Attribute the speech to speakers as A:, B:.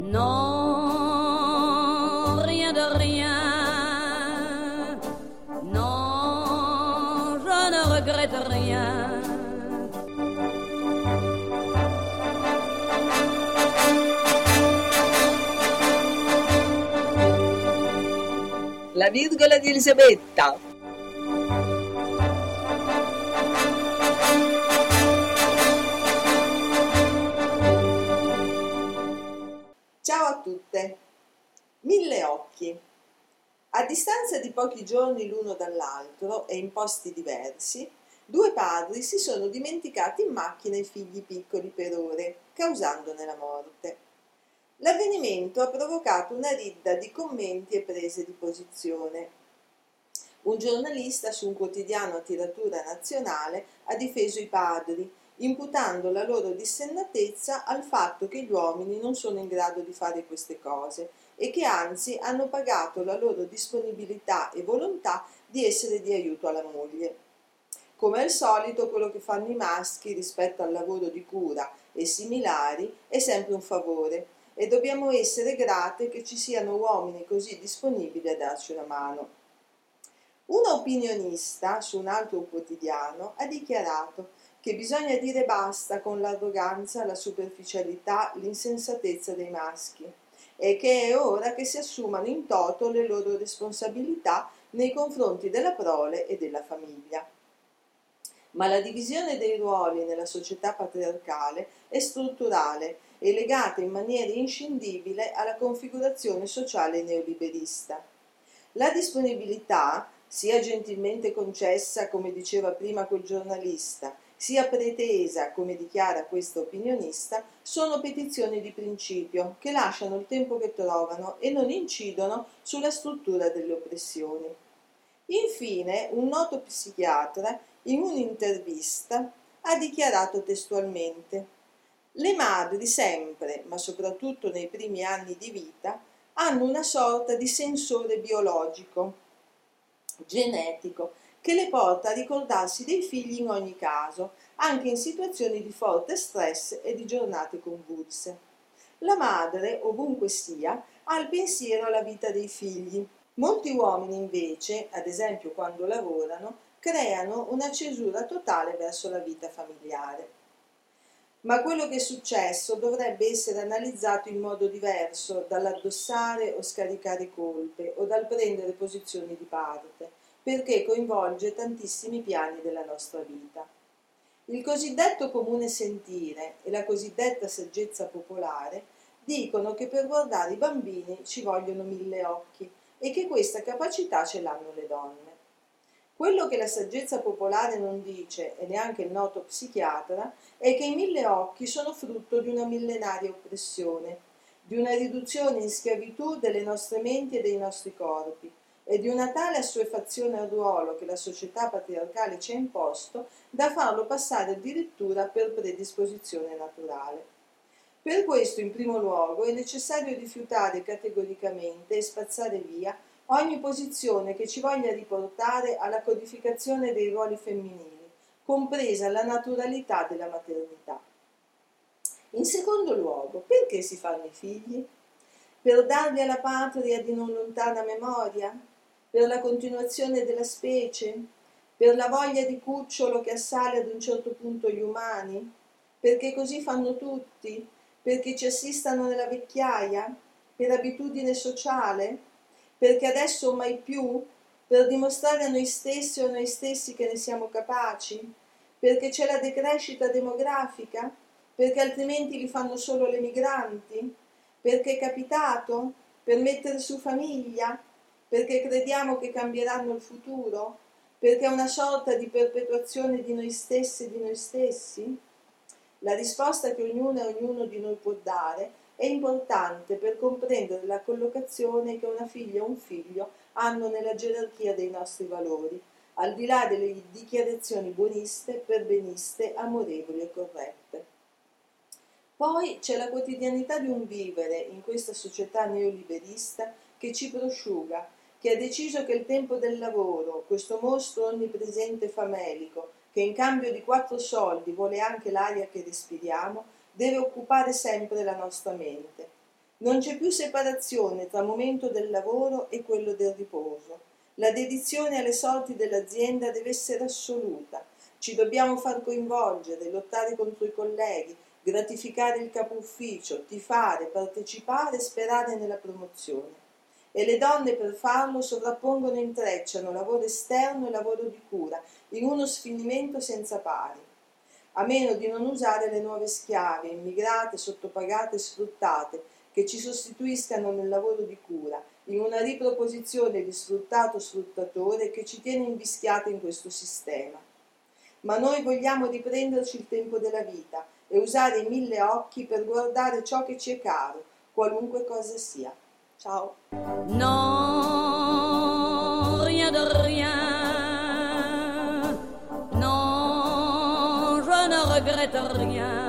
A: Non, rien de rien. Non, je ne regrette rien.
B: La virgola di Elisabetta. Ciao a tutte. Mille occhi. A distanza di pochi giorni l'uno dall'altro e in posti diversi, due padri si sono dimenticati in macchina i figli piccoli per ore, causandone la morte. L'avvenimento ha provocato una ridda di commenti e prese di posizione. Un giornalista su un quotidiano a tiratura nazionale ha difeso i padri, imputando la loro dissennatezza al fatto che gli uomini non sono in grado di fare queste cose e che anzi hanno pagato la loro disponibilità e volontà di essere di aiuto alla moglie. Come al solito, quello che fanno i maschi rispetto al lavoro di cura e similari è sempre un favore, e dobbiamo essere grate che ci siano uomini così disponibili a darci una mano. Una opinionista su un altro quotidiano ha dichiarato che bisogna dire basta con l'arroganza, la superficialità, l'insensatezza dei maschi e che è ora che si assumano in toto le loro responsabilità nei confronti della prole e della famiglia. Ma la divisione dei ruoli nella società patriarcale è strutturale e legata in maniera inscindibile alla configurazione sociale neoliberista. La disponibilità, sia gentilmente concessa, come diceva prima quel giornalista, sia pretesa, come dichiara questa opinionista, sono petizioni di principio che lasciano il tempo che trovano e non incidono sulla struttura delle oppressioni. Infine, un noto psichiatra, in un'intervista, ha dichiarato testualmente: le madri sempre, ma soprattutto nei primi anni di vita, hanno una sorta di sensore biologico, genetico, che le porta a ricordarsi dei figli in ogni caso, anche in situazioni di forte stress e di giornate convulse. La madre, ovunque sia, ha il pensiero alla vita dei figli. Molti uomini invece, ad esempio quando lavorano, creano una cesura totale verso la vita familiare. Ma quello che è successo dovrebbe essere analizzato in modo diverso dall'addossare o scaricare colpe o dal prendere posizioni di parte, perché coinvolge tantissimi piani della nostra vita. Il cosiddetto comune sentire e la cosiddetta saggezza popolare dicono che per guardare i bambini ci vogliono 1000 occhi e che questa capacità ce l'hanno le donne. Quello che la saggezza popolare non dice, e neanche il noto psichiatra, è che i 1000 occhi sono frutto di una millenaria oppressione, di una riduzione in schiavitù delle nostre menti e dei nostri corpi, e di una tale assuefazione al ruolo che la società patriarcale ci ha imposto da farlo passare addirittura per predisposizione naturale. Per questo, in primo luogo, è necessario rifiutare categoricamente e spazzare via ogni posizione che ci voglia riportare alla codificazione dei ruoli femminili, compresa la naturalità della maternità. In secondo luogo, perché si fanno i figli? Per darli alla patria di non lontana memoria? Per la continuazione della specie? Per la voglia di cucciolo che assale ad un certo punto gli umani? Perché così fanno tutti? Perché ci assistano nella vecchiaia? Per abitudine sociale? Perché adesso o mai più? Per dimostrare a noi stessi o a noi stessi che ne siamo capaci? Perché c'è la decrescita demografica? Perché altrimenti li fanno solo le migranti? Perché è capitato? Per mettere su famiglia? Perché crediamo che cambieranno il futuro? Perché è una sorta di perpetuazione di noi stessi e di noi stessi? La risposta che ognuna e ognuno di noi può dare è importante per comprendere la collocazione che una figlia o un figlio hanno nella gerarchia dei nostri valori, al di là delle dichiarazioni buoniste, perbeniste, amorevoli e corrette. Poi c'è la quotidianità di un vivere in questa società neoliberista che ci prosciuga, che ha deciso che il tempo del lavoro, questo mostro onnipresente e famelico, che in cambio di 4 soldi vuole anche l'aria che respiriamo, deve occupare sempre la nostra mente. Non c'è più separazione tra momento del lavoro e quello del riposo. La dedizione alle sorti dell'azienda deve essere assoluta. Ci dobbiamo far coinvolgere, lottare contro i colleghi, gratificare il capo ufficio, tifare, partecipare e sperare nella promozione. E le donne per farlo sovrappongono e intrecciano lavoro esterno e lavoro di cura, in uno sfinimento senza pari. A meno di non usare le nuove schiave, immigrate, sottopagate e sfruttate, che ci sostituiscano nel lavoro di cura, in una riproposizione di sfruttato-sfruttatore che ci tiene invischiate in questo sistema. Ma noi vogliamo riprenderci il tempo della vita e usare i 1000 occhi per guardare ciò che ci è caro, qualunque cosa sia. Ciao.
A: Non, rien de rien. Non, je ne regrette rien.